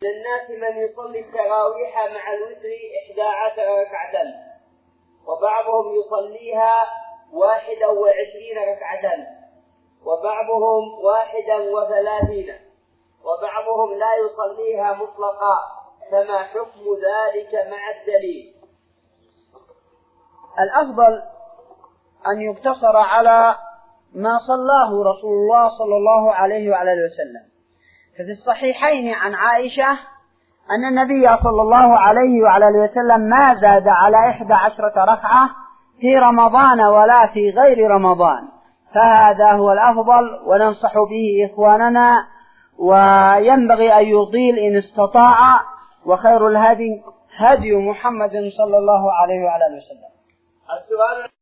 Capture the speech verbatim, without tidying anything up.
الناس من يصلي التراويح مع الوتر إحدى عشر ركعة، وبعضهم يصليها واحدا وعشرين ركعة، وبعضهم واحدا وثلاثين، وبعضهم لا يصليها مطلقا، فما حكم ذلك مع الدليل؟ الأفضل أن يقتصر على ما صلاه رسول الله صلى الله عليه وعلى آله وسلم. ففي الصحيحين عن عائشة أن النبي صلى الله عليه وعلى آله وسلم ما زاد على إحدى عشرة ركعة في رمضان ولا في غير رمضان، فهذا هو الأفضل وننصح به إخواننا، وينبغي أن يطيل إن استطاع، وخير الهدي هدي محمد صلى الله عليه وعلى آله وسلم. السؤال